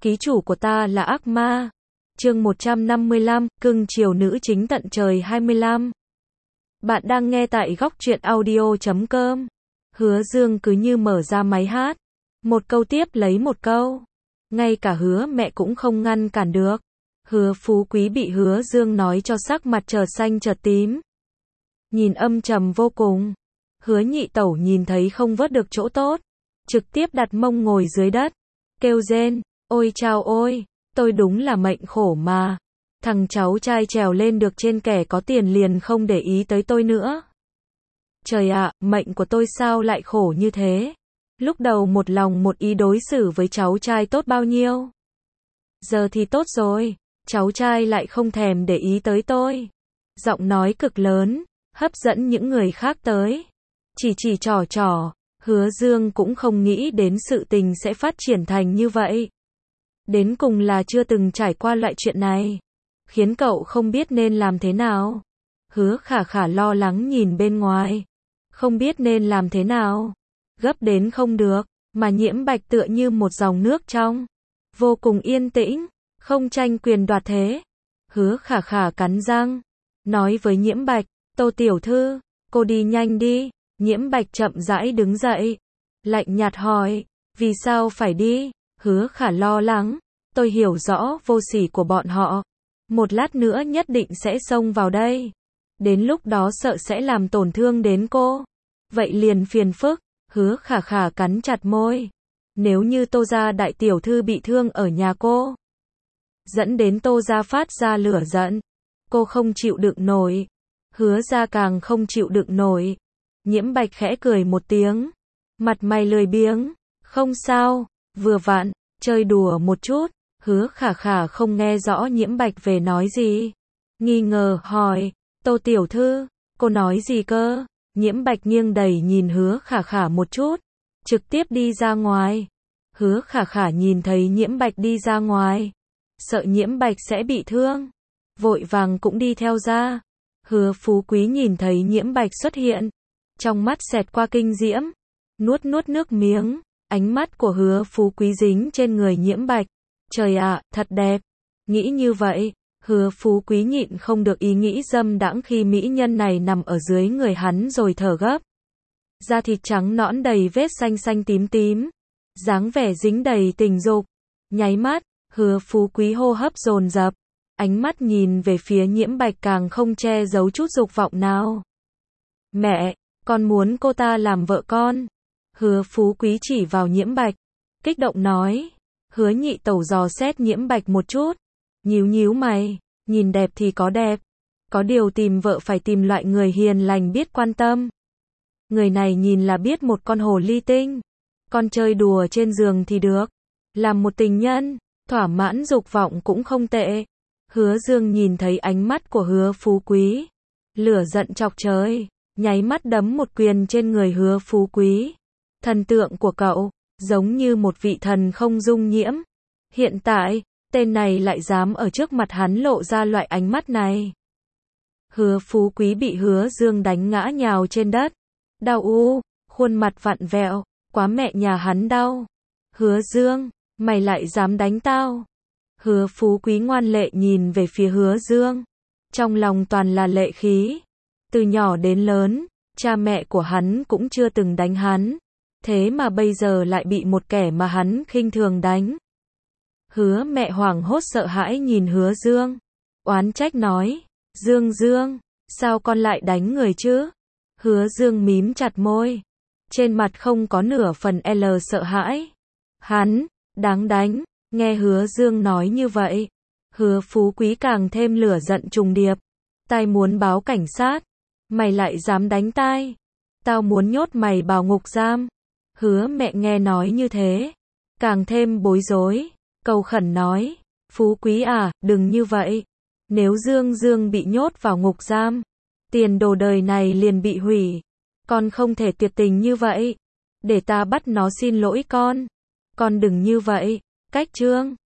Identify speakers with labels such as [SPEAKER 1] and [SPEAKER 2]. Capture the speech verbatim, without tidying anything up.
[SPEAKER 1] ký chủ của ta là ác ma. Chương một trăm năm mươi lăm, cưng chiều nữ chính tận trời hai mươi lăm. Bạn đang nghe tại góc truyện audio chấm com. Hứa Dương cứ như mở ra máy hát. Một câu tiếp lấy một câu. Ngay cả Hứa mẹ cũng không ngăn cản được. Hứa Phú Quý bị Hứa Dương nói cho sắc mặt chợt xanh chợt tím. Nhìn âm trầm vô cùng. Hứa Nhị Tẩu nhìn thấy không vớt được chỗ tốt. Trực tiếp đặt mông ngồi dưới đất. Kêu rên, ôi chao ôi, tôi đúng là mệnh khổ mà. Thằng cháu trai trèo lên được trên kẻ có tiền liền không để ý tới tôi nữa. Trời ạ, mệnh của tôi sao lại khổ như thế? Lúc đầu một lòng một ý đối xử với cháu trai tốt bao nhiêu. Giờ thì tốt rồi, cháu trai lại không thèm để ý tới tôi. Giọng nói cực lớn, hấp dẫn những người khác tới. Chỉ chỉ trò trò, Hứa Dương cũng không nghĩ đến sự tình sẽ phát triển thành như vậy. Đến cùng là chưa từng trải qua loại chuyện này. Khiến cậu không biết nên làm thế nào. Hứa Khả Khả lo lắng nhìn bên ngoài. Không biết nên làm thế nào. Gấp đến không được, mà Nhiễm Bạch tựa như một dòng nước trong. Vô cùng yên tĩnh, không tranh quyền đoạt thế. Hứa Khả Khả cắn răng. Nói với Nhiễm Bạch, Tô tiểu thư, cô đi nhanh đi. Nhiễm Bạch chậm rãi đứng dậy. Lạnh nhạt hỏi, vì sao phải đi? Hứa Khả lo lắng. Tôi hiểu rõ vô sỉ của bọn họ. Một lát nữa nhất định sẽ xông vào đây. Đến lúc đó sợ sẽ làm tổn thương đến cô. Vậy liền phiền phức. Hứa Khả Khả cắn chặt môi. Nếu như Tô gia đại tiểu thư bị thương ở nhà cô, dẫn đến Tô gia phát ra lửa giận, cô không chịu đựng nổi. Hứa gia càng không chịu đựng nổi. Nhiễm Bạch khẽ cười một tiếng. Mặt mày lười biếng. Không sao, vừa vặn, chơi đùa một chút. Hứa Khả Khả không nghe rõ Nhiễm Bạch về nói gì. Nghi ngờ hỏi, Tô tiểu thư, cô nói gì cơ? Nhiễm Bạch nghiêng đầy nhìn Hứa Khả Khả một chút. Trực tiếp đi ra ngoài. Hứa Khả Khả nhìn thấy Nhiễm Bạch đi ra ngoài. Sợ Nhiễm Bạch sẽ bị thương. Vội vàng cũng đi theo ra. Hứa Phú Quý nhìn thấy Nhiễm Bạch xuất hiện. Trong mắt xẹt qua kinh diễm. Nuốt nuốt nước miếng. Ánh mắt của Hứa Phú Quý dính trên người Nhiễm Bạch. Trời ạ, thật đẹp. Nghĩ như vậy, Hứa Phú Quý nhịn không được ý nghĩ dâm đãng khi mỹ nhân này nằm ở dưới người hắn rồi thở gấp. Da thịt trắng nõn đầy vết xanh xanh tím tím. Dáng vẻ dính đầy tình dục. Nháy mắt, Hứa Phú Quý hô hấp dồn dập. Ánh mắt nhìn về phía Nhiễm Bạch càng không che giấu chút dục vọng nào. Mẹ, con muốn cô ta làm vợ con. Hứa Phú Quý chỉ vào Nhiễm Bạch. Kích động nói. Hứa Nhị Tẩu dò xét Nhiễm Bạch một chút. Nhíu nhíu mày. Nhìn đẹp thì có đẹp. Có điều tìm vợ phải tìm loại người hiền lành biết quan tâm. Người này nhìn là biết một con hồ ly tinh. Con chơi đùa trên giường thì được. Làm một tình nhân, thỏa mãn dục vọng cũng không tệ. Hứa Dương nhìn thấy ánh mắt của Hứa Phú Quý. Lửa giận chọc trời. Nháy mắt đấm một quyền trên người Hứa Phú Quý. Thần tượng của cậu, giống như một vị thần không dung nhiễm. Hiện tại, tên này lại dám ở trước mặt hắn lộ ra loại ánh mắt này. Hứa Phú Quý bị Hứa Dương đánh ngã nhào trên đất. Đau u, khuôn mặt vặn vẹo, quá mẹ nhà hắn đau. Hứa Dương, mày lại dám đánh tao. Hứa Phú Quý ngoan lệ nhìn về phía Hứa Dương. Trong lòng toàn là lệ khí. Từ nhỏ đến lớn, cha mẹ của hắn cũng chưa từng đánh hắn. Thế mà bây giờ lại bị một kẻ mà hắn khinh thường đánh. Hứa mẹ hoảng hốt sợ hãi nhìn Hứa Dương. Oán trách nói. Dương Dương, sao con lại đánh người chứ? Hứa Dương mím chặt môi. Trên mặt không có nửa phần L sợ hãi. Hắn, đáng đánh. Nghe Hứa Dương nói như vậy. Hứa Phú Quý càng thêm lửa giận trùng điệp. Tai muốn báo cảnh sát. Mày lại dám đánh tai. Tao muốn nhốt mày vào ngục giam. Hứa mẹ nghe nói như thế. Càng thêm bối rối. Cầu khẩn nói. Phú Quý à, đừng như vậy. Nếu Dương Dương bị nhốt vào ngục giam, tiền đồ đời này liền bị hủy. Con không thể tuyệt tình như vậy. Để ta bắt nó xin lỗi con. Con đừng như vậy. Cách trương.